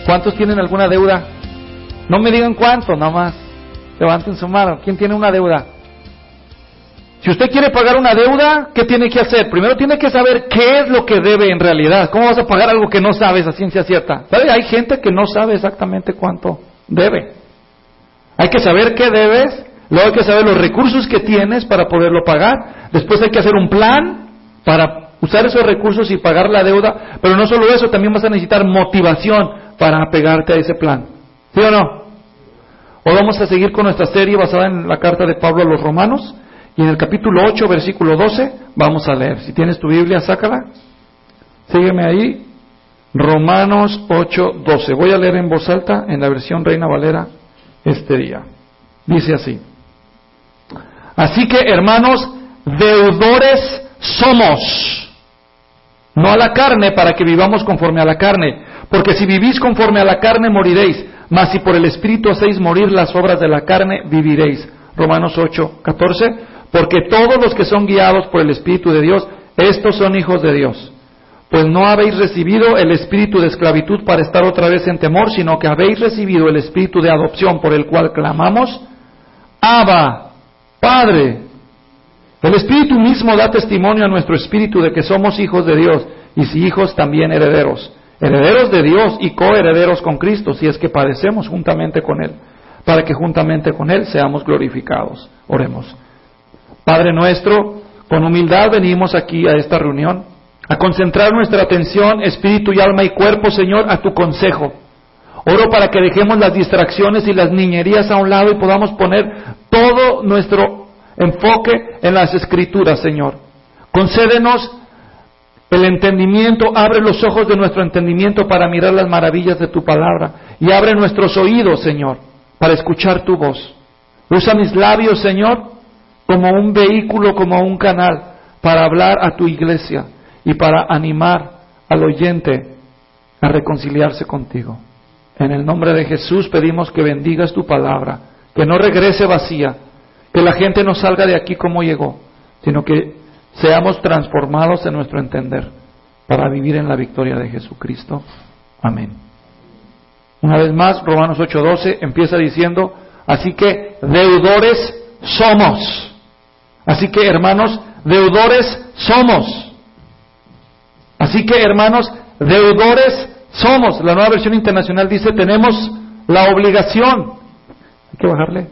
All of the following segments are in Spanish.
¿Cuántos tienen alguna deuda? No me digan cuánto, nada más. Levanten su mano. ¿Quién tiene una deuda? Si usted quiere pagar una deuda, ¿qué tiene que hacer? Primero tiene que saber qué es lo que debe en realidad. ¿Cómo vas a pagar algo que no sabes a ciencia cierta? ¿Sabe? Hay gente que no sabe exactamente cuánto debe. Hay que saber qué debes, luego hay que saber los recursos que tienes para poderlo pagar. Después hay que hacer un plan para usar esos recursos y pagar la deuda. Pero no solo eso, también vas a necesitar motivación para apegarte a ese plan. ¿Sí o no? Hoy vamos a seguir con nuestra serie basada en la carta de Pablo a los Romanos. Y en el capítulo 8, versículo 12, vamos a leer. Si tienes tu Biblia, sácala. Sígueme ahí. Romanos 8, 12. Voy a leer en voz alta en la versión Reina Valera este día. Dice así. Así que, hermanos, deudores somos. No a la carne, para que vivamos conforme a la carne. Porque si vivís conforme a la carne, moriréis. Mas si por el Espíritu hacéis morir las obras de la carne, viviréis. Romanos 8, 14. Porque todos los que son guiados por el Espíritu de Dios, estos son hijos de Dios. Pues no habéis recibido el espíritu de esclavitud para estar otra vez en temor, sino que habéis recibido el espíritu de adopción por el cual clamamos, Abba, Padre. El Espíritu mismo da testimonio a nuestro espíritu de que somos hijos de Dios, y si hijos, también herederos. Herederos de Dios y coherederos con Cristo, si es que padecemos juntamente con Él, para que juntamente con Él seamos glorificados. Oremos. Padre nuestro, con humildad venimos aquí a esta reunión, a concentrar nuestra atención, espíritu y alma y cuerpo, Señor, a tu consejo. Oro para que dejemos las distracciones y las niñerías a un lado y podamos poner todo nuestro enfoque en las Escrituras, Señor. Concédenos el entendimiento, abre los ojos de nuestro entendimiento para mirar las maravillas de tu palabra y abre nuestros oídos, Señor, para escuchar tu voz. Usa mis labios, Señor, como un vehículo, como un canal, para hablar a tu iglesia y para animar al oyente a reconciliarse contigo. En el nombre de Jesús pedimos que bendigas tu palabra, que no regrese vacía, que la gente no salga de aquí como llegó, sino que seamos transformados en nuestro entender para vivir en la victoria de Jesucristo. Amén. Una vez más, Romanos 8:12 empieza diciendo, así que deudores somos. Así que, hermanos, deudores somos. Así que, hermanos, deudores somos. La Nueva Versión Internacional dice, tenemos la obligación. Hay que bajarle.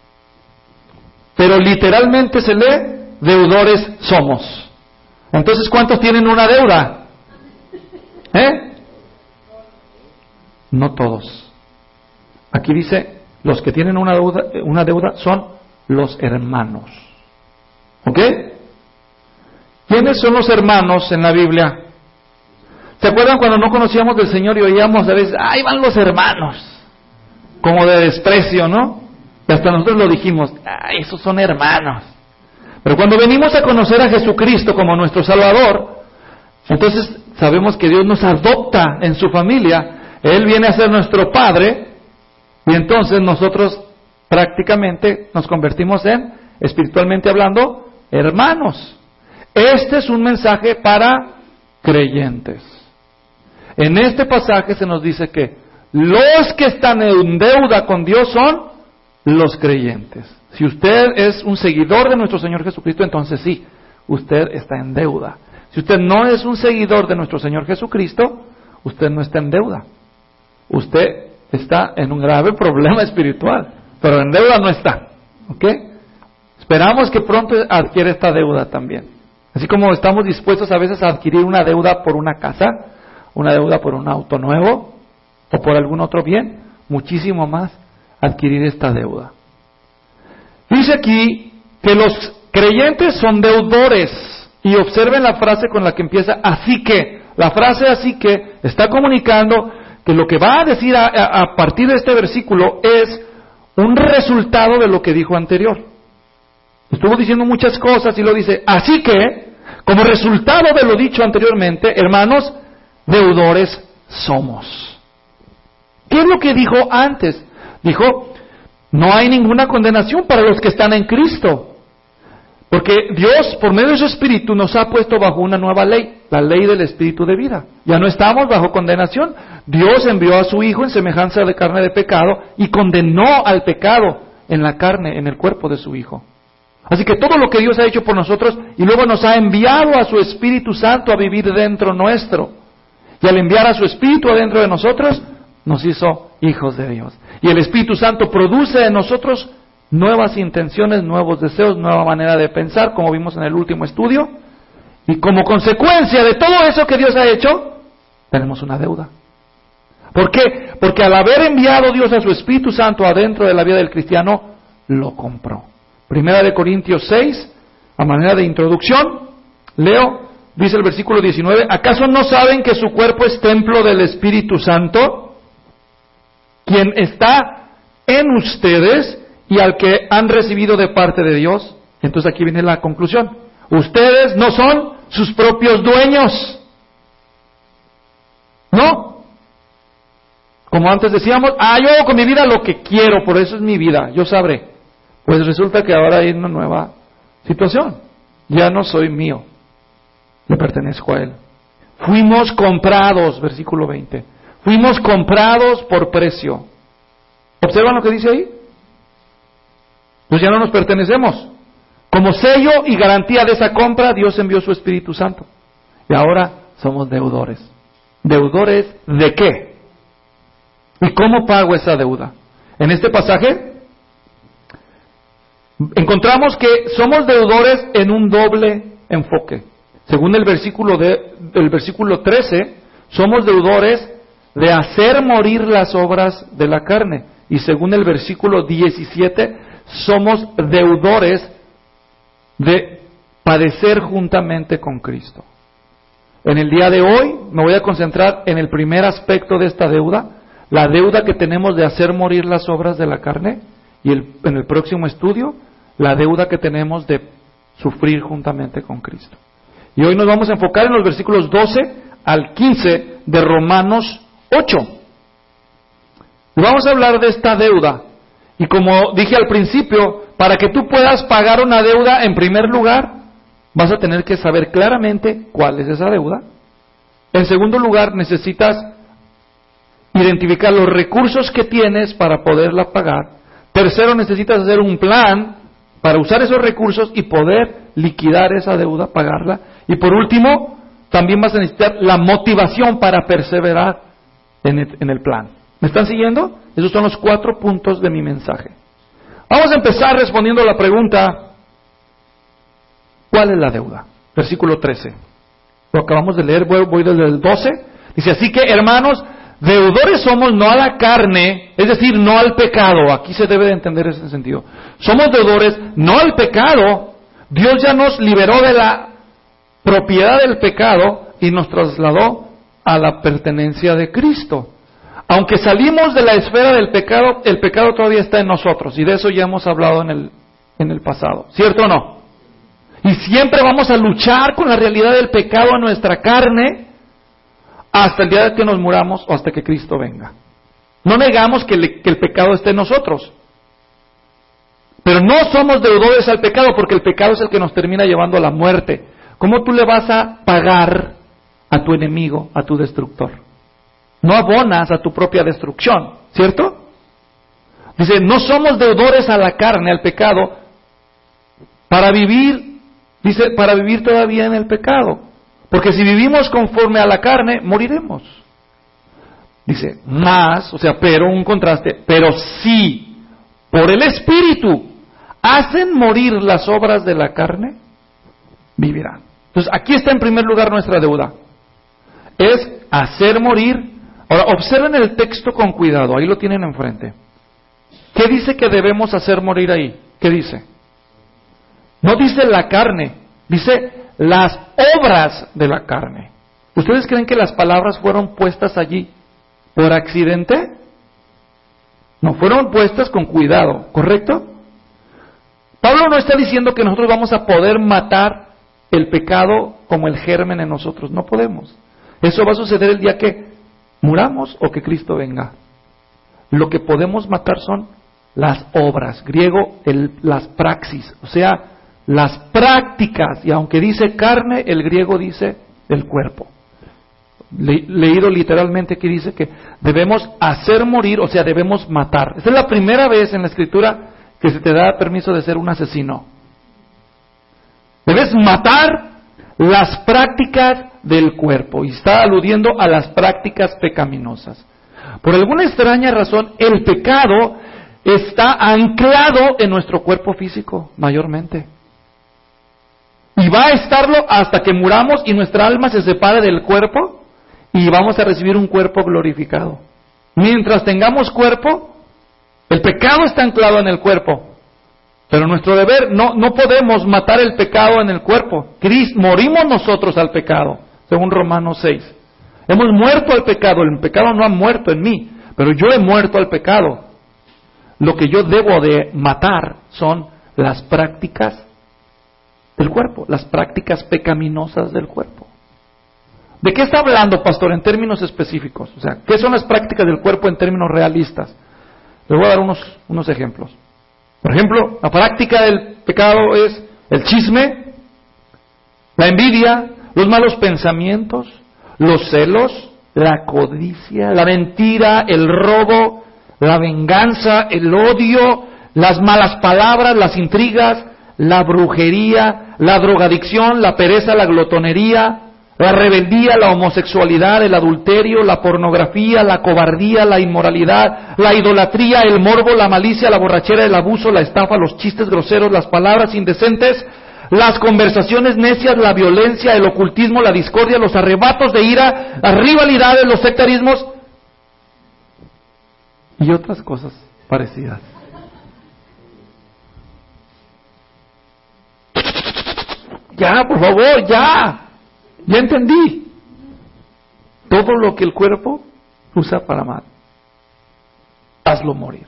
Pero literalmente se lee, deudores somos. Entonces, ¿cuántos tienen una deuda? No todos. Aquí dice, los que tienen una deuda son los hermanos. ¿Ok? ¿Quiénes son los hermanos en la Biblia? ¿Se acuerdan cuando no conocíamos del Señor y oíamos a veces, ahí van los hermanos? Como de desprecio, ¿no? Y hasta nosotros lo dijimos, esos son hermanos. Pero cuando venimos a conocer a Jesucristo como nuestro Salvador, entonces sabemos que Dios nos adopta en su familia, Él viene a ser nuestro Padre, y entonces nosotros prácticamente nos convertimos en, espiritualmente hablando, hermanos. Este es un mensaje para creyentes. En este pasaje se nos dice que los que están en deuda con Dios son los creyentes. Si usted es un seguidor de nuestro Señor Jesucristo, entonces sí, usted está en deuda. Si usted no es un seguidor de nuestro Señor Jesucristo, usted no está en deuda. Usted está en un grave problema espiritual, pero en deuda no está. ¿Ok? Esperamos que pronto adquiera esta deuda también. Así como estamos dispuestos a veces a adquirir una deuda por una casa, una deuda por un auto nuevo o por algún otro bien, muchísimo más adquirir esta deuda. Dice aquí que los creyentes son deudores, y observen la frase con la que empieza, así que. La frase así que está comunicando que lo que va a decir a partir de este versículo es un resultado de lo que dijo anterior. Estuvo diciendo muchas cosas y lo dice, así que, como resultado de lo dicho anteriormente, hermanos, deudores somos. ¿Qué es lo que dijo antes? Dijo, no hay ninguna condenación para los que están en Cristo. Porque Dios, por medio de su Espíritu, nos ha puesto bajo una nueva ley, la ley del Espíritu de vida. Ya no estamos bajo condenación. Dios envió a su Hijo en semejanza de carne de pecado y condenó al pecado en la carne, en el cuerpo de su Hijo. Así que todo lo que Dios ha hecho por nosotros y luego nos ha enviado a su Espíritu Santo a vivir dentro nuestro. Y al enviar a su Espíritu adentro de nosotros, nos hizo hijos de Dios. Y el Espíritu Santo produce en nosotros nuevas intenciones, nuevos deseos, nueva manera de pensar, como vimos en el último estudio. Y como consecuencia de todo eso que Dios ha hecho, tenemos una deuda. ¿Por qué? Porque al haber enviado Dios a su Espíritu Santo adentro de la vida del cristiano, lo compró. Primera de Corintios 6, a manera de introducción, leo, dice el versículo 19, ¿acaso no saben que su cuerpo es templo del Espíritu Santo, quien está en ustedes y al que han recibido de parte de Dios? Entonces aquí viene la conclusión. Ustedes no son sus propios dueños. ¿No? Como antes decíamos, yo hago con mi vida lo que quiero, por eso es mi vida, yo sabré. Pues resulta que ahora hay una nueva situación. Ya no soy mío, le pertenezco a Él. Fuimos comprados, versículo 20. Fuimos comprados por precio. ¿Observan lo que dice ahí? Pues ya no nos pertenecemos. Como sello y garantía de esa compra, Dios envió su Espíritu Santo. Y ahora somos deudores. ¿Deudores de qué? ¿Y cómo pago esa deuda? En este pasaje encontramos que somos deudores en un doble enfoque. Según el versículo 13, somos deudores de hacer morir las obras de la carne. Y según el versículo 17, somos deudores de padecer juntamente con Cristo. En el día de hoy me voy a concentrar en el primer aspecto de esta deuda, la deuda que tenemos de hacer morir las obras de la carne, y en el próximo estudio, la deuda que tenemos de sufrir juntamente con Cristo. Y hoy nos vamos a enfocar en los versículos 12 al 15 de Romanos 8. Y vamos a hablar de esta deuda. Y como dije al principio, para que tú puedas pagar una deuda, en primer lugar, vas a tener que saber claramente cuál es esa deuda. En segundo lugar, necesitas identificar los recursos que tienes para poderla pagar. Tercero, necesitas hacer un plan para usar esos recursos y poder liquidar esa deuda, pagarla. Y por último, también vas a necesitar la motivación para perseverar en el plan. ¿Me están siguiendo? Esos son los 4 puntos de mi mensaje. Vamos a empezar respondiendo a la pregunta, ¿cuál es la deuda? Versículo 13. Lo acabamos de leer, voy desde el 12. Dice, así que hermanos, deudores somos no a la carne, es decir, no al pecado. Aquí se debe de entender ese sentido. Somos deudores no al pecado. Dios ya nos liberó de la propiedad del pecado y nos trasladó a la pertenencia de Cristo. Aunque salimos de la esfera del pecado, el pecado todavía está en nosotros. Y de eso ya hemos hablado en el pasado. ¿Cierto o no? Y siempre vamos a luchar con la realidad del pecado en nuestra carne hasta el día de que nos muramos o hasta que Cristo venga. No negamos que el pecado esté en nosotros. Pero no somos deudores al pecado, porque el pecado es el que nos termina llevando a la muerte. ¿Cómo tú le vas a pagar a tu enemigo, a tu destructor? No abonas a tu propia destrucción, ¿cierto? Dice, no somos deudores a la carne, al pecado, para vivir todavía en el pecado. Porque si vivimos conforme a la carne, moriremos. Dice, pero un contraste, pero si por el Espíritu hacen morir las obras de la carne, vivirán. Entonces, aquí está en primer lugar nuestra deuda. Es hacer morir. Ahora, observen el texto con cuidado, ahí lo tienen enfrente. ¿Qué dice que debemos hacer morir ahí? ¿Qué dice? No dice la carne, dice las obras de la carne. ¿Ustedes creen que las palabras fueron puestas allí por accidente? No, fueron puestas con cuidado, ¿correcto? Pablo no está diciendo que nosotros vamos a poder matar el pecado como el germen en nosotros, no podemos. Eso va a suceder el día que muramos o que Cristo venga. Lo que podemos matar son las obras, griego las praxis, o sea, las prácticas, y aunque dice carne, el griego dice el cuerpo. Leído literalmente que dice que debemos hacer morir, o sea, debemos matar. Esta es la primera vez en la Escritura que se te da permiso de ser un asesino. Debes matar las prácticas del cuerpo, y está aludiendo a las prácticas pecaminosas. Por alguna extraña razón, el pecado está anclado en nuestro cuerpo físico, mayormente. Y va a estarlo hasta que muramos y nuestra alma se separe del cuerpo y vamos a recibir un cuerpo glorificado. Mientras tengamos cuerpo, el pecado está anclado en el cuerpo. Pero nuestro deber, no podemos matar el pecado en el cuerpo. Morimos nosotros al pecado, según Romanos 6. Hemos muerto al pecado, el pecado no ha muerto en mí, pero yo he muerto al pecado. Lo que yo debo de matar son las prácticas del cuerpo, las prácticas pecaminosas del cuerpo. ¿De qué está hablando, pastor, en términos específicos? O sea, ¿qué son las prácticas del cuerpo en términos realistas? Les voy a dar unos ejemplos. Por ejemplo, la práctica del pecado es el chisme, la envidia, los malos pensamientos, los celos, la codicia, la mentira, el robo, la venganza, el odio, las malas palabras, las intrigas, la brujería, la drogadicción, la pereza, la glotonería, la rebeldía, la homosexualidad, el adulterio, la pornografía, la cobardía, la inmoralidad, la idolatría, el morbo, la malicia, la borrachera, el abuso, la estafa, los chistes groseros, las palabras indecentes, las conversaciones necias, la violencia, el ocultismo, la discordia, los arrebatos de ira, las rivalidades, los sectarismos y otras cosas parecidas. Ya, por favor, ya entendí. Todo lo que el cuerpo usa para mal, hazlo morir.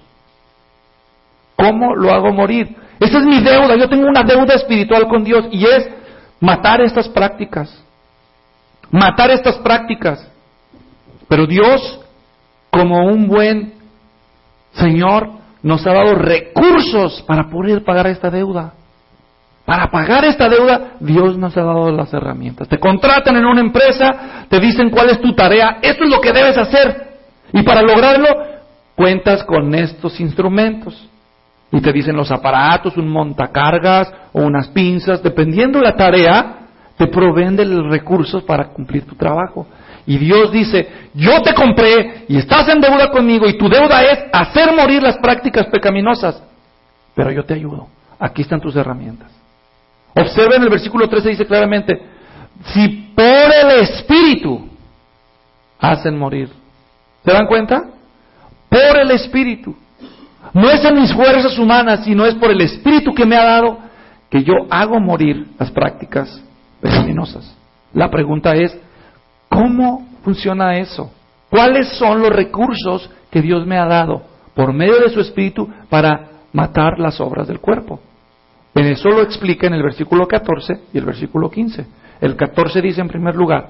¿Cómo lo hago morir? Esa es mi deuda. Yo tengo una deuda espiritual con Dios y es matar estas prácticas. Matar estas prácticas. Pero Dios, como un buen Señor, nos ha dado recursos para poder pagar esta deuda. Para pagar esta deuda, Dios nos ha dado las herramientas. Te contratan en una empresa, te dicen cuál es tu tarea, esto es lo que debes hacer. Y para lograrlo, cuentas con estos instrumentos. Y te dicen los aparatos, un montacargas o unas pinzas, dependiendo de la tarea, te proveen de los recursos para cumplir tu trabajo. Y Dios dice, yo te compré y estás en deuda conmigo y tu deuda es hacer morir las prácticas pecaminosas. Pero yo te ayudo. Aquí están tus herramientas. Observen el versículo 13, dice claramente, si por el Espíritu hacen morir. ¿Se dan cuenta? Por el Espíritu. No es en mis fuerzas humanas, sino es por el Espíritu que me ha dado que yo hago morir las prácticas pecaminosas. La pregunta es, ¿cómo funciona eso? ¿Cuáles son los recursos que Dios me ha dado por medio de su Espíritu para matar las obras del cuerpo? En eso lo explica en el versículo 14 y el versículo 15. El 14 dice en primer lugar,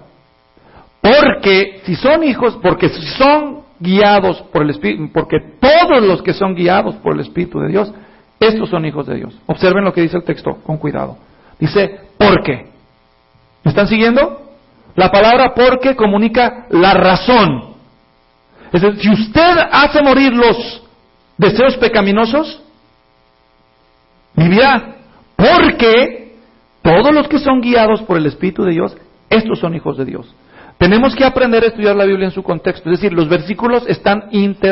porque si son guiados por el Espíritu, porque todos los que son guiados por el Espíritu de Dios, estos son hijos de Dios. Observen lo que dice el texto, con cuidado. Dice, porque. ¿Me están siguiendo? La palabra porque comunica la razón. Es decir, si usted hace morir los deseos pecaminosos, vivirá. Porque todos los que son guiados por el Espíritu de Dios, estos son hijos de Dios. Tenemos que aprender a estudiar la Biblia en su contexto. Es decir, los versículos están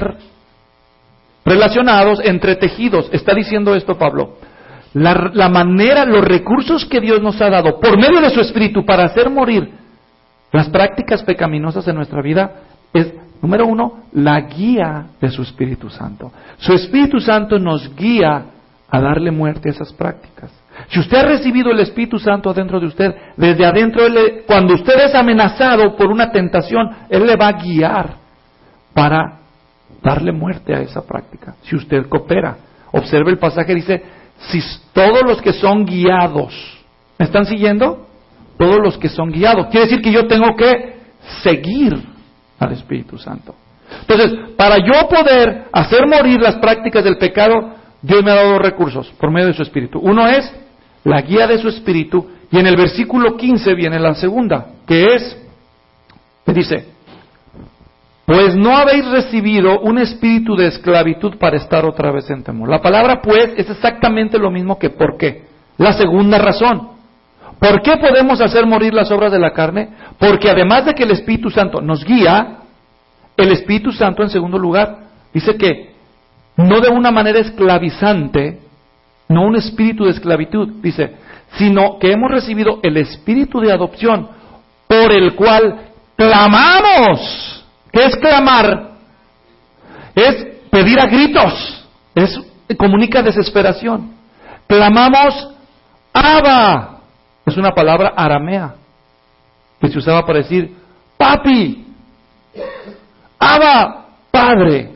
interrelacionados, entretejidos. Está diciendo esto Pablo. La manera, los recursos que Dios nos ha dado por medio de su Espíritu para hacer morir las prácticas pecaminosas en nuestra vida es, número uno, la guía de su Espíritu Santo. Su Espíritu Santo nos guía a darle muerte a esas prácticas. Si usted ha recibido el Espíritu Santo adentro de usted, desde adentro, cuando usted es amenazado por una tentación, Él le va a guiar para darle muerte a esa práctica. Si usted coopera. Observe el pasaje, dice, si todos los que son guiados, ¿me están siguiendo? Todos los que son guiados. Quiere decir que yo tengo que seguir al Espíritu Santo. Entonces, para yo poder hacer morir las prácticas del pecado, Dios me ha dado dos recursos por medio de su Espíritu. Uno es la guía de su espíritu, y en el versículo 15 viene la segunda, que dice, pues no habéis recibido un espíritu de esclavitud para estar otra vez en temor. La palabra pues es exactamente lo mismo que ¿por qué? La segunda razón. ¿Por qué podemos hacer morir las obras de la carne? Porque además de que el Espíritu Santo nos guía, el Espíritu Santo, en segundo lugar, dice que no de una manera esclavizante, no un espíritu de esclavitud, dice, sino que hemos recibido el espíritu de adopción, por el cual clamamos. ¿Qué es clamar? Es pedir a gritos, comunica desesperación. Clamamos, Abba. Es una palabra aramea que se usaba para decir, papi, Abba, Padre.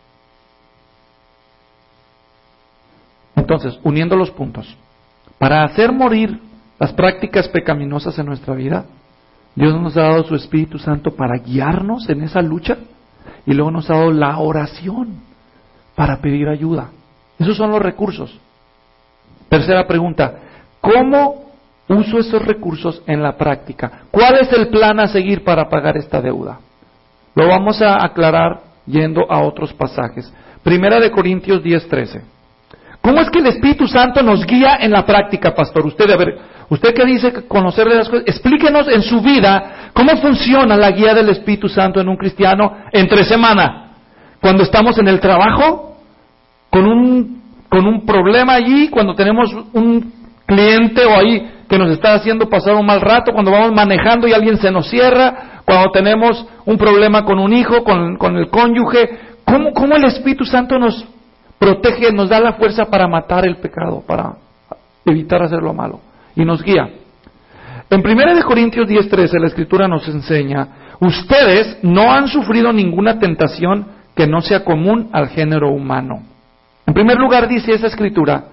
Entonces, uniendo los puntos, para hacer morir las prácticas pecaminosas en nuestra vida, Dios nos ha dado su Espíritu Santo para guiarnos en esa lucha, y luego nos ha dado la oración para pedir ayuda. Esos son los recursos. Tercera pregunta, ¿cómo uso esos recursos en la práctica? ¿Cuál es el plan a seguir para pagar esta deuda? Lo vamos a aclarar yendo a otros pasajes. Primera de Corintios 10:13. ¿Cómo es que el Espíritu Santo nos guía en la práctica, pastor? Usted que dice conocerle las cosas, explíquenos en su vida cómo funciona la guía del Espíritu Santo en un cristiano entre semana. Cuando estamos en el trabajo, con un problema allí, cuando tenemos un cliente o ahí que nos está haciendo pasar un mal rato, cuando vamos manejando y alguien se nos cierra, cuando tenemos un problema con un hijo, con el cónyuge. ¿Cómo el Espíritu Santo nos protege, nos da la fuerza para matar el pecado, para evitar hacer lo malo, y nos guía? En 1 Corintios 10:13 la Escritura nos enseña, ustedes no han sufrido ninguna tentación que no sea común al género humano. En primer lugar dice esa Escritura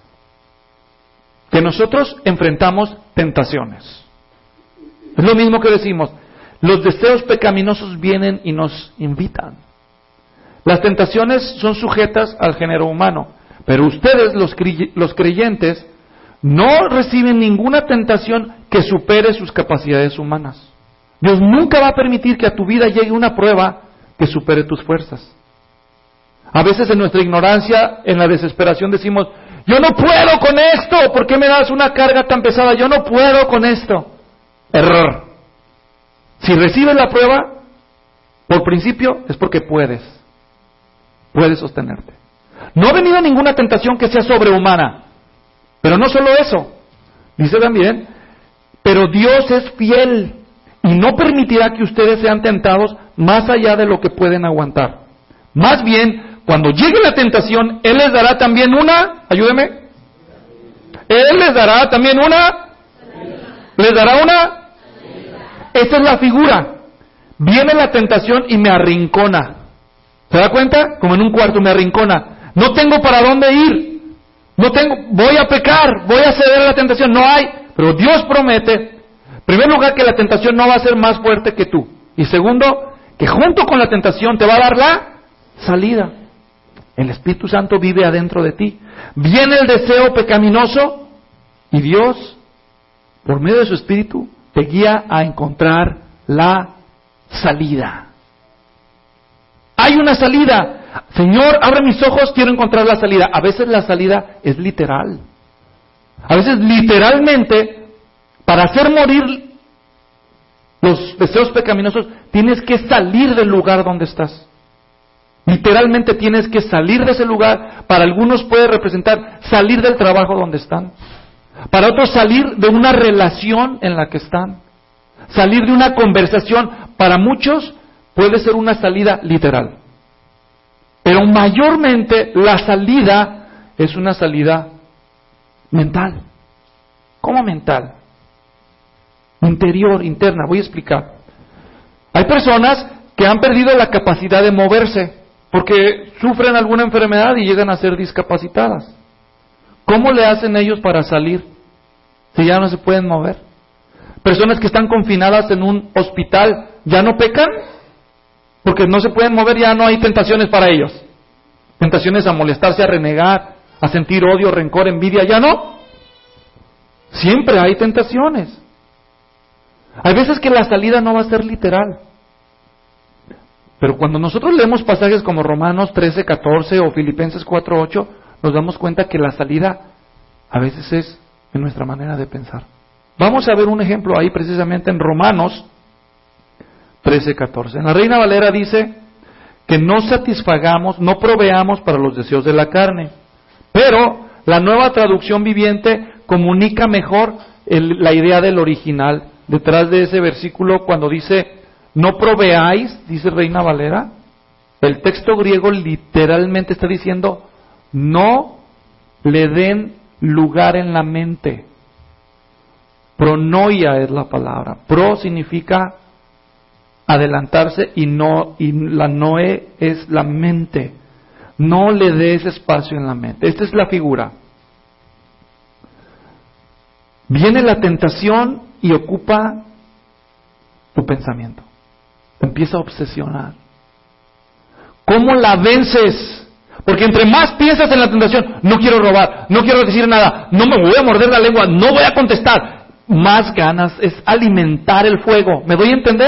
que nosotros enfrentamos tentaciones. Es lo mismo que decimos, los deseos pecaminosos vienen y nos invitan. Las tentaciones son sujetas al género humano, pero ustedes, los creyentes, no reciben ninguna tentación que supere sus capacidades humanas. Dios nunca va a permitir que a tu vida llegue una prueba que supere tus fuerzas. A veces en nuestra ignorancia, en la desesperación decimos, yo no puedo con esto, ¿por qué me das una carga tan pesada? Yo no puedo con esto. Error. Si recibes la prueba, por principio es porque puedes sostenerte. No ha venido ninguna tentación que sea sobrehumana. Pero no solo eso, dice también, pero Dios es fiel y no permitirá que ustedes sean tentados más allá de lo que pueden aguantar. Más bien, cuando llegue la tentación, Él les dará también ayúdeme, Él les dará también esta es la figura. Viene la tentación y me arrincona. ¿Se da cuenta? Como en un cuarto me arrincona. No tengo para dónde ir. Voy a pecar, voy a ceder a la tentación. No hay. Pero Dios promete, en primer lugar, que la tentación no va a ser más fuerte que tú. Y segundo, que junto con la tentación te va a dar la salida. El Espíritu Santo vive adentro de ti. Viene el deseo pecaminoso y Dios, por medio de su Espíritu, te guía a encontrar la salida. Hay una salida. Señor, abre mis ojos, quiero encontrar la salida. A veces la salida es literal. A veces literalmente, para hacer morir los deseos pecaminosos, tienes que salir del lugar donde estás. Literalmente tienes que salir de ese lugar. Para algunos puede representar salir del trabajo donde están. Para otros salir de una relación en la que están. Salir de una conversación. Para muchos puede ser una salida literal. Pero mayormente la salida es una salida mental. ¿Cómo mental? Interior, interna. Voy a explicar. Hay personas que han perdido la capacidad de moverse porque sufren alguna enfermedad y llegan a ser discapacitadas. ¿Cómo le hacen ellos para salir si ya no se pueden mover? Personas que están confinadas en un hospital, ¿ya no pecan? Porque no se pueden mover, ya no hay tentaciones para ellos. Tentaciones a molestarse, a renegar, a sentir odio, rencor, envidia, ya no. Siempre hay tentaciones. Hay veces que la salida no va a ser literal. Pero cuando nosotros leemos pasajes como Romanos 13:14 o Filipenses 4:8, nos damos cuenta que la salida a veces es en nuestra manera de pensar. Vamos a ver un ejemplo ahí precisamente en Romanos 13:14. En la Reina Valera dice que no satisfagamos, no proveamos para los deseos de la carne. Pero la Nueva Traducción Viviente comunica mejor la idea del original. Detrás de ese versículo, cuando dice no proveáis, dice Reina Valera, el texto griego literalmente está diciendo no le den lugar en la mente. Pronoia es la palabra. Pro significa adelantarse y la noe es la mente. No le des espacio en la mente. Esta es la figura. Viene la tentación y ocupa tu pensamiento. Te empieza a obsesionar. ¿Cómo la vences? Porque entre más piensas en la tentación, no quiero robar, no quiero decir nada, no me voy a morder la lengua, no voy a contestar, más ganas es alimentar el fuego. ¿Me doy a entender?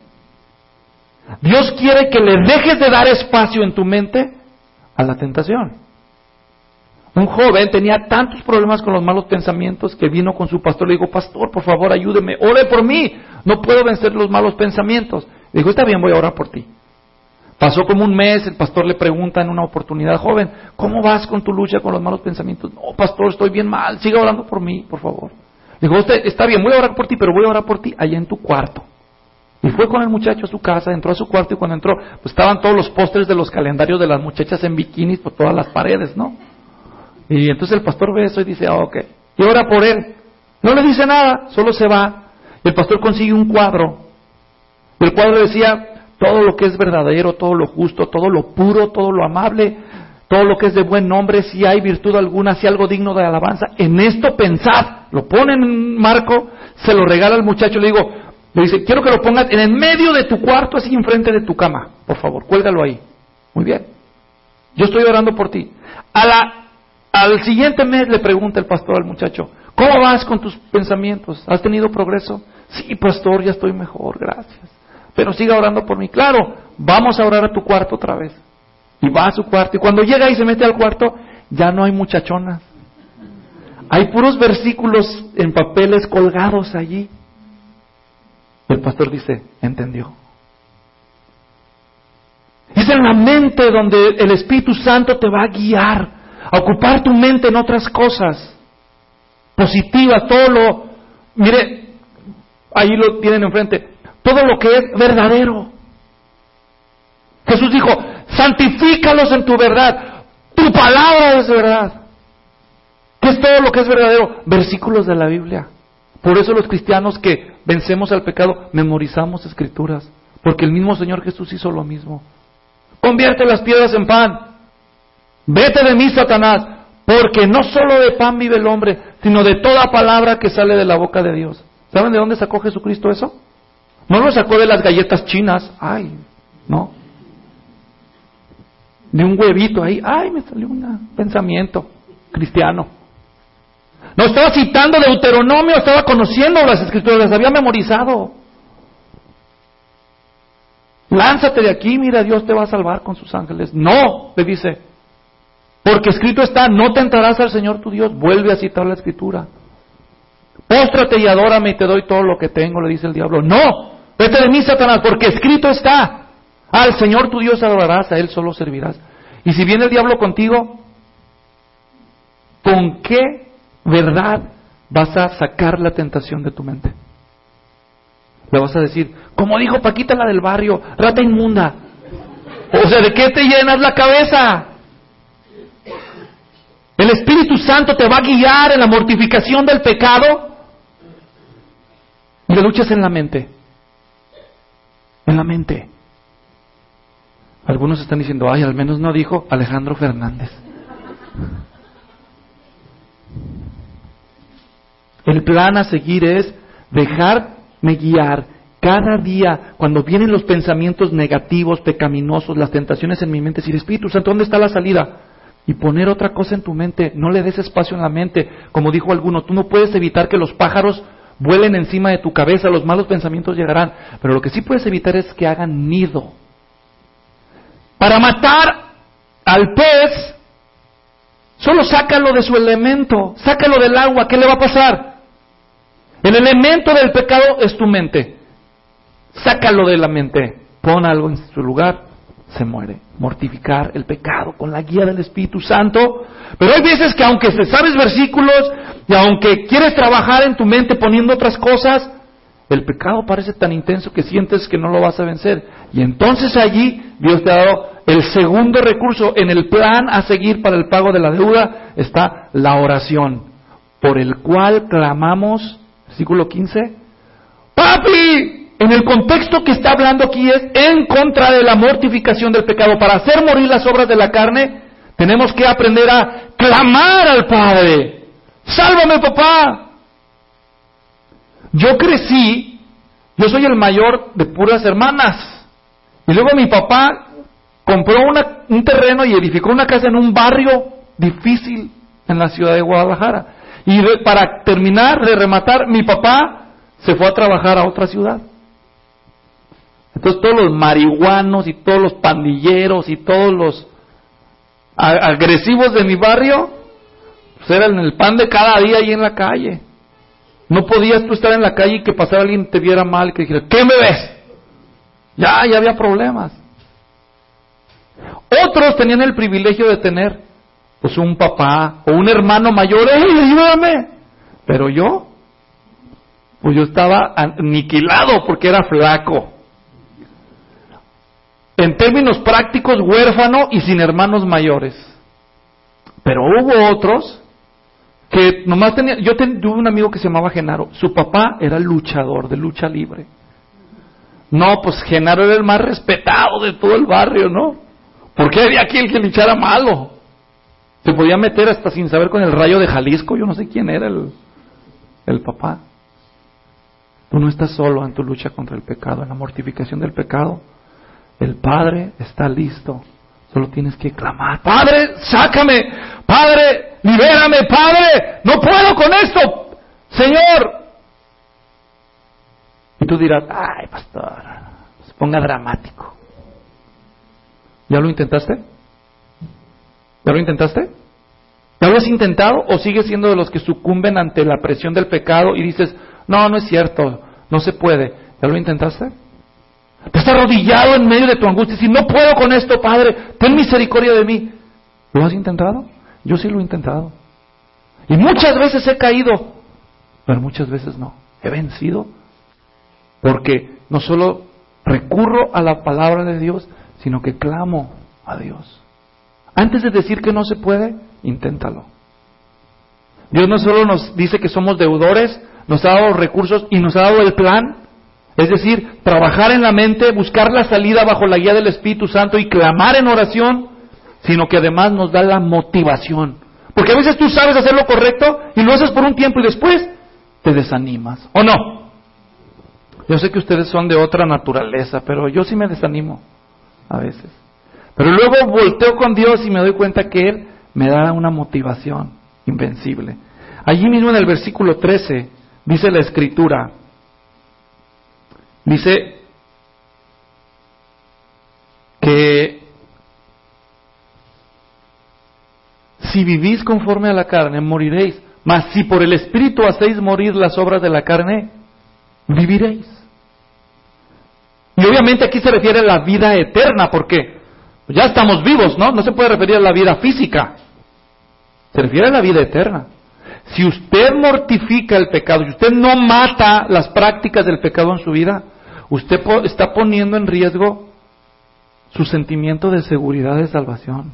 Dios quiere que le dejes de dar espacio en tu mente a la tentación. Un joven tenía tantos problemas con los malos pensamientos que vino con su pastor. Le dijo, pastor, por favor, ayúdeme, ore por mí, no puedo vencer los malos pensamientos. Le dijo, está bien, voy a orar por ti. Pasó como un mes, el pastor le pregunta en una oportunidad, joven, ¿cómo vas con tu lucha con los malos pensamientos? No, pastor, estoy bien mal, siga orando por mí, por favor. Le dijo, está bien, voy a orar por ti, pero voy a orar por ti allá en tu cuarto. Y fue con el muchacho a su casa, entró a su cuarto y cuando entró, pues estaban todos los pósters de los calendarios de las muchachas en bikinis por todas las paredes, ¿no? Y entonces el pastor ve eso y dice, ok, y ora por él. No le dice nada, solo se va. Y el pastor consigue un cuadro. Y el cuadro decía, todo lo que es verdadero, todo lo justo, todo lo puro, todo lo amable, todo lo que es de buen nombre, si hay virtud alguna, si algo digno de alabanza, en esto pensad. Lo pone en un marco, se lo regala al muchacho, le dice, quiero que lo pongas en el medio de tu cuarto, así enfrente de tu cama, por favor, cuélgalo ahí. Muy bien, yo estoy orando por ti. Al siguiente mes le pregunta el pastor al muchacho, ¿cómo vas con tus pensamientos? ¿Has tenido progreso? Sí, pastor, ya estoy mejor, gracias. Pero siga orando por mí. Claro, vamos a orar a tu cuarto otra vez. Y va a su cuarto. Y cuando llega y se mete al cuarto, ya no hay muchachonas. Hay puros versículos en papeles colgados allí. El pastor dice, entendió. Es en la mente donde el Espíritu Santo te va a guiar, a ocupar tu mente en otras cosas positivas, mire, ahí lo tienen enfrente, todo lo que es verdadero. Jesús dijo, santifícalos en tu verdad, tu palabra es verdad. ¿Qué es todo lo que es verdadero? Versículos de la Biblia. Por eso los cristianos que vencemos al pecado, memorizamos escrituras, porque el mismo Señor Jesús hizo lo mismo. Convierte las piedras en pan. Vete de mí, Satanás, porque no solo de pan vive el hombre, sino de toda palabra que sale de la boca de Dios. ¿Saben de dónde sacó Jesucristo eso? No lo sacó de las galletas chinas, no. De un huevito ahí, me salió un pensamiento cristiano. No, estaba citando Deuteronomio, estaba conociendo las escrituras, las había memorizado. Lánzate de aquí, mira, Dios te va a salvar con sus ángeles. No, le dice, porque escrito está, no tentarás al Señor tu Dios. Vuelve a citar la escritura. Póstrate y adórame y te doy todo lo que tengo, le dice el diablo. No, vete de mí, Satanás, porque escrito está, al Señor tu Dios adorarás, a Él solo servirás. Y si viene el diablo contigo, ¿con qué verdad vas a sacar la tentación de tu mente? Le vas a decir, como dijo Paquita la del barrio, rata inmunda. O sea, ¿de qué te llenas la cabeza? El Espíritu Santo te va a guiar en la mortificación del pecado. Y la lucha es en la mente. En la mente. Algunos están diciendo, al menos no dijo Alejandro Fernández. El plan a seguir es dejarme guiar cada día cuando vienen los pensamientos negativos, pecaminosos, las tentaciones en mi mente. Decir, Espíritu Santo, ¿dónde está la salida? y poner otra cosa en tu mente. No le des espacio en la mente. Como dijo alguno, tú no puedes evitar que los pájaros vuelen encima de tu cabeza, los malos pensamientos llegarán, pero lo que sí puedes evitar es que hagan nido. Para matar al pez, solo sácalo de su elemento, sácalo del agua. ¿Qué le va a pasar? El elemento del pecado es tu mente. Sácalo de la mente, pon algo en su lugar, se muere. Mortificar el pecado con la guía del Espíritu Santo. Pero hay veces que aunque te sabes versículos y aunque quieres trabajar en tu mente poniendo otras cosas, el pecado parece tan intenso que sientes que no lo vas a vencer. Y entonces allí Dios te ha dado el segundo recurso. En el plan a seguir para el pago de la deuda está la oración, por el cual clamamos, versículo 15, ¡Papi! En el contexto que está hablando aquí es en contra de la mortificación del pecado. Para hacer morir las obras de la carne, tenemos que aprender a clamar al Padre. ¡Sálvame, papá! Yo soy el mayor de puras hermanas. Y luego mi papá compró un terreno y edificó una casa en un barrio difícil en la ciudad de Guadalajara. Y para terminar de rematar, mi papá se fue a trabajar a otra ciudad. Entonces todos los marihuanos y todos los pandilleros y todos los agresivos de mi barrio, pues eran el pan de cada día ahí en la calle. No podías tú estar en la calle y que pasara alguien y te viera mal y que dijera, ¿qué me ves? Ya había problemas. Otros tenían el privilegio de tener pues un papá o un hermano mayor, ¡ey, ayúdame! Pero yo estaba aniquilado porque era flaco. En términos prácticos, huérfano y sin hermanos mayores. Pero hubo otros que nomás tenía... tuve un amigo que se llamaba Genaro. Su papá era luchador de lucha libre. No, pues Genaro era el más respetado de todo el barrio, ¿no? Porque había aquel que luchara malo. Se podía meter hasta sin saber con el Rayo de Jalisco. Yo no sé quién era el papá. Tú no estás solo en tu lucha contra el pecado, en la mortificación del pecado. El Padre está listo. Solo tienes que clamar, Padre, sácame, Padre, libérame, Padre, no puedo con esto, Señor. Y tú dirás, ay, pastor, se ponga dramático. ¿Ya lo intentaste? ¿Ya lo intentaste? ¿Ya lo has intentado o sigues siendo de los que sucumben ante la presión del pecado y dices, no es cierto, no se puede? ¿Ya lo intentaste? Te has arrodillado en medio de tu angustia y dices, no puedo con esto, Padre, ten misericordia de mí. ¿Lo has intentado? Yo sí lo he intentado. Y muchas veces he caído, pero muchas veces no. He vencido porque no solo recurro a la palabra de Dios, sino que clamo a Dios. Antes de decir que no se puede, inténtalo. Dios no solo nos dice que somos deudores, nos ha dado los recursos y nos ha dado el plan. Es decir, trabajar en la mente, buscar la salida bajo la guía del Espíritu Santo y clamar en oración, sino que además nos da la motivación. Porque a veces tú sabes hacer lo correcto y lo haces por un tiempo y después te desanimas. ¿O no? Yo sé que ustedes son de otra naturaleza, pero yo sí me desanimo a veces. Pero luego volteo con Dios y me doy cuenta que Él me da una motivación invencible. Allí mismo en el versículo 13 dice la Escritura, dice que si vivís conforme a la carne, moriréis. Mas si por el Espíritu hacéis morir las obras de la carne, viviréis. Y obviamente aquí se refiere a la vida eterna, porque ya estamos vivos, ¿no? No se puede referir a la vida física. Se refiere a la vida eterna. Si usted mortifica el pecado, si usted no mata las prácticas del pecado en su vida, usted está poniendo en riesgo su sentimiento de seguridad de salvación.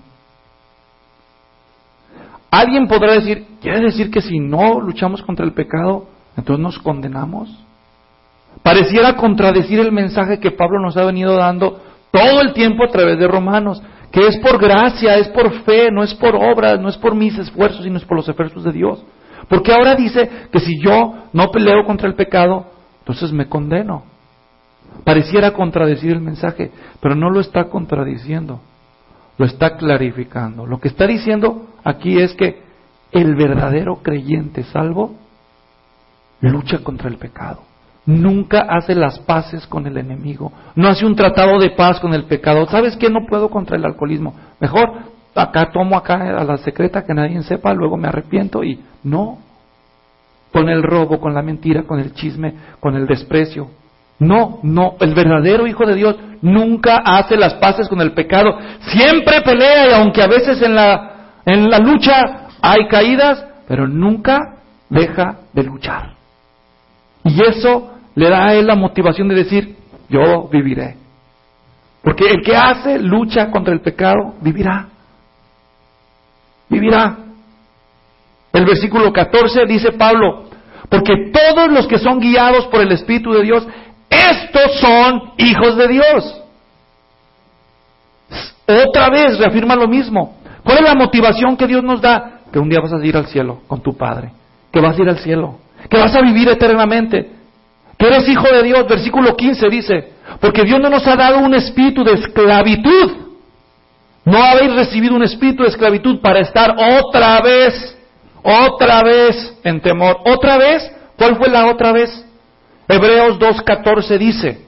Alguien podrá decir, ¿quiere decir que si no luchamos contra el pecado, entonces nos condenamos? Pareciera contradecir el mensaje que Pablo nos ha venido dando todo el tiempo a través de Romanos, que es por gracia, es por fe, no es por obras, no es por mis esfuerzos, sino es por los esfuerzos de Dios. Porque ahora dice que si yo no peleo contra el pecado, entonces me condeno. Pareciera contradecir el mensaje, pero no lo está contradiciendo. lo está clarificando. Lo que está diciendo aquí es que el verdadero creyente salvo lucha contra el pecado. Nunca hace las paces con el enemigo. No hace un tratado de paz con el pecado. ¿Sabes qué? No puedo contra el alcoholismo. Mejor tomo a la secreta que nadie sepa, luego me arrepiento y no. Con el robo, con la mentira, con el chisme, con el desprecio. No. El verdadero hijo de Dios nunca hace las paces con el pecado. Siempre pelea, y aunque a veces en la lucha hay caídas, pero nunca deja de luchar. Y eso le da a él la motivación de decir, yo viviré. Porque el que lucha contra el pecado, vivirá. Vivirá. El versículo 14 dice Pablo, porque todos los que son guiados por el Espíritu de Dios, estos son hijos de Dios. Otra vez reafirma lo mismo. ¿Cuál es la motivación que Dios nos da? Que un día vas a ir al cielo con tu Padre. Que vas a ir al cielo. Que vas a vivir eternamente. Que eres hijo de Dios. Versículo 15 dice, porque Dios no nos ha dado un espíritu de esclavitud. No habéis recibido un espíritu de esclavitud para estar otra vez en temor. ¿Otra vez? ¿Cuál fue la otra vez? Hebreos 2:14 dice,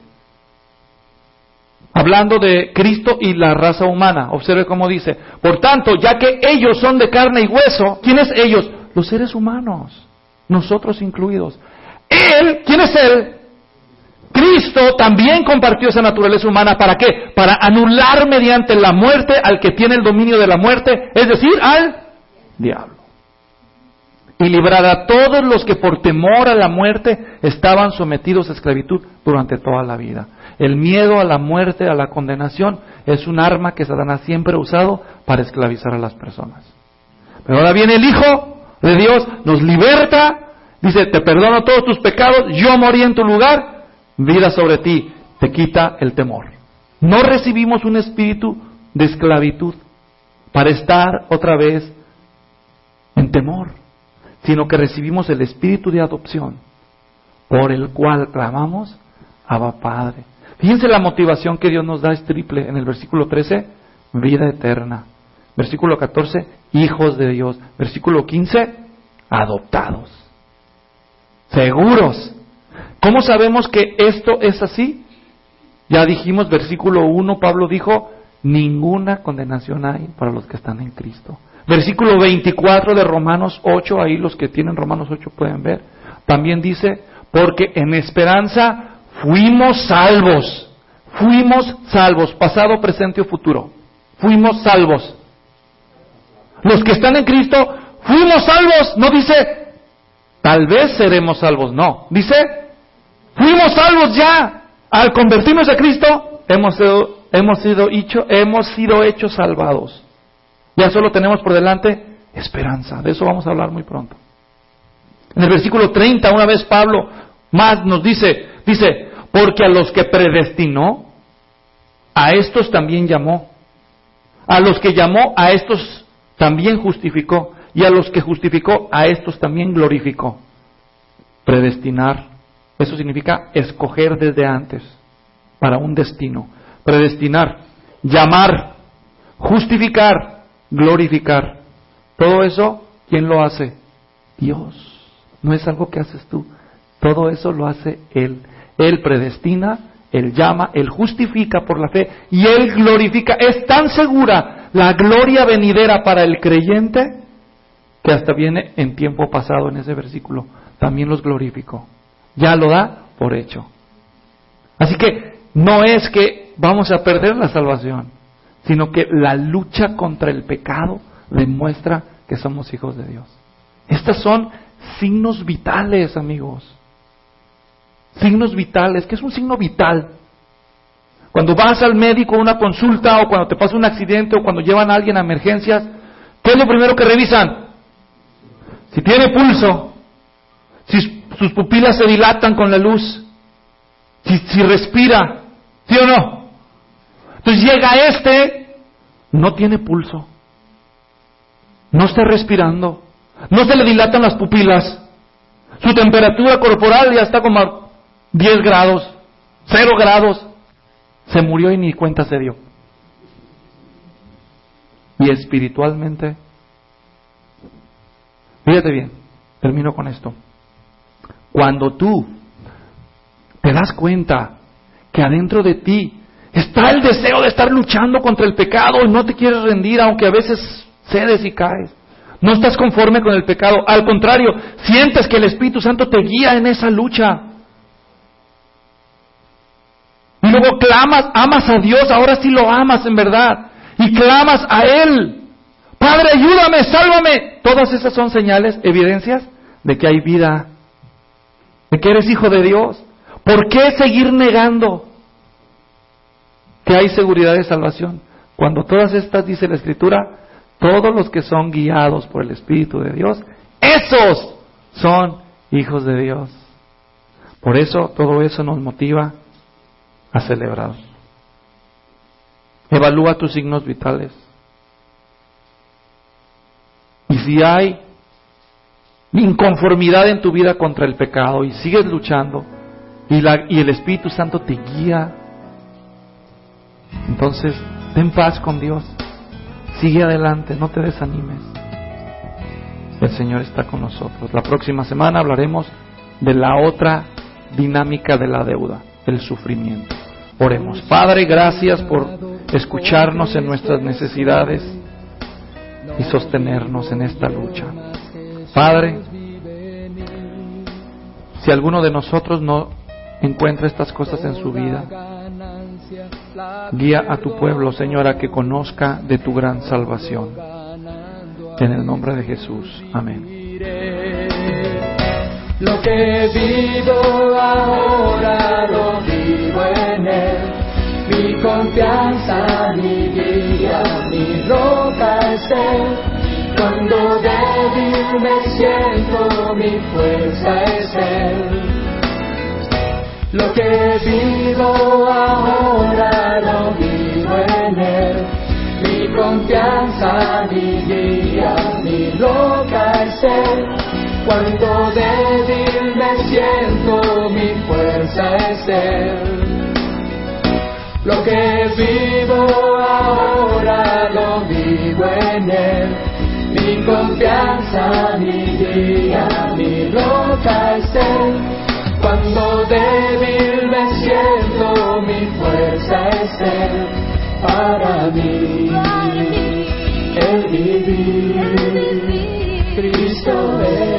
hablando de Cristo y la raza humana, observe cómo dice, por tanto, ya que ellos son de carne y hueso, ¿quiénes ellos? Los seres humanos, nosotros incluidos. Él, ¿quién es Él? Cristo también compartió esa naturaleza humana, ¿para qué? Para anular mediante la muerte al que tiene el dominio de la muerte, es decir, al diablo. Y librar a todos los que por temor a la muerte estaban sometidos a esclavitud durante toda la vida. El miedo a la muerte, a la condenación, es un arma que Satanás siempre ha usado para esclavizar a las personas. Pero ahora viene el Hijo de Dios, nos liberta, dice, te perdono todos tus pecados, yo morí en tu lugar, vida sobre ti, te quita el temor. No recibimos un espíritu de esclavitud para estar otra vez en temor, sino que recibimos el espíritu de adopción, por el cual clamamos, Abba Padre. Fíjense la motivación que Dios nos da es triple. En el versículo 13, vida eterna. Versículo 14, hijos de Dios. Versículo 15, adoptados. Seguros. ¿Cómo sabemos que esto es así? Ya dijimos, versículo 1, Pablo dijo, ninguna condenación hay para los que están en Cristo. Versículo 24 de Romanos 8, ahí los que tienen Romanos 8 pueden ver. También dice, porque en esperanza fuimos salvos. Fuimos salvos, pasado, presente o futuro. Fuimos salvos. Los que están en Cristo, fuimos salvos. No dice, tal vez seremos salvos. No, dice, fuimos salvos ya. Al convertirnos a Cristo, hemos sido hechos salvados. Ya solo tenemos por delante esperanza. De eso vamos a hablar muy pronto. En el versículo 30, una vez Pablo más nos dice, porque a los que predestinó, a estos también llamó. A los que llamó, a estos también justificó. Y a los que justificó, a estos también glorificó. Predestinar, eso significa escoger desde antes para un destino. Predestinar, llamar, justificar, glorificar. Todo eso, ¿quién lo hace? Dios. No es algo que haces tú. Todo eso lo hace Él. Él predestina, Él llama, Él justifica por la fe y Él glorifica. Es tan segura la gloria venidera para el creyente que hasta viene en tiempo pasado en ese versículo. También los glorificó. Ya lo da por hecho. Así que no es que vamos a perder la salvación, sino que la lucha contra el pecado demuestra que somos hijos de Dios. Estos son signos vitales, amigos. Signos vitales. ¿Qué es un signo vital? Cuando vas al médico a una consulta, o cuando te pasa un accidente, o cuando llevan a alguien a emergencias, ¿qué es lo primero que revisan? Si tiene pulso, si sus pupilas se dilatan con la luz, si respira, ¿sí o no? Entonces llega no tiene pulso, no está respirando, no se le dilatan las pupilas, su temperatura corporal ya está como a 10 grados, 0 grados, se murió y ni cuenta se dio. y espiritualmente. Fíjate bien, termino con esto. Cuando tú te das cuenta que adentro de ti está el deseo de estar luchando contra el pecado y no te quieres rendir, aunque a veces cedes y caes. No estás conforme con el pecado. Al contrario, sientes que el Espíritu Santo te guía en esa lucha. Y luego clamas, amas a Dios, ahora sí lo amas en verdad. Y clamas a Él. Padre, ayúdame, sálvame. Todas esas son señales, evidencias de que hay vida, de que eres hijo de Dios. ¿Por qué seguir negando que hay seguridad de salvación? Cuando todas estas, dice la Escritura, todos los que son guiados por el Espíritu de Dios, esos son hijos de Dios. Por eso, todo eso nos motiva a celebrar. Evalúa tus signos vitales. Y si hay inconformidad en tu vida contra el pecado y sigues luchando y el Espíritu Santo te guía, entonces ten paz con Dios. Sigue adelante, no te desanimes. El Señor está con nosotros. La próxima semana hablaremos de la otra dinámica de la deuda, el sufrimiento. Oremos. Padre, gracias por escucharnos en nuestras necesidades y sostenernos en esta lucha. Padre, si alguno de nosotros no encuentra estas cosas en su vida, guía a tu pueblo, Señor, a que conozca de tu gran salvación. En el nombre de Jesús. Amén. Lo que vivo ahora lo vivo en Él. Mi confianza, mi guía, mi roca es Él. Cuando débil me siento, mi fuerza es Él. Lo que vivo ahora lo vivo en Él. Mi confianza, mi guía, mi roca es Él. Cuando débil me siento, mi fuerza es Él. Lo que vivo ahora lo vivo en Él. Mi confianza, mi guía, mi roca es Él. Cuando débil me siento, mi fuerza es Él. Para mí, el vivir, Cristo es.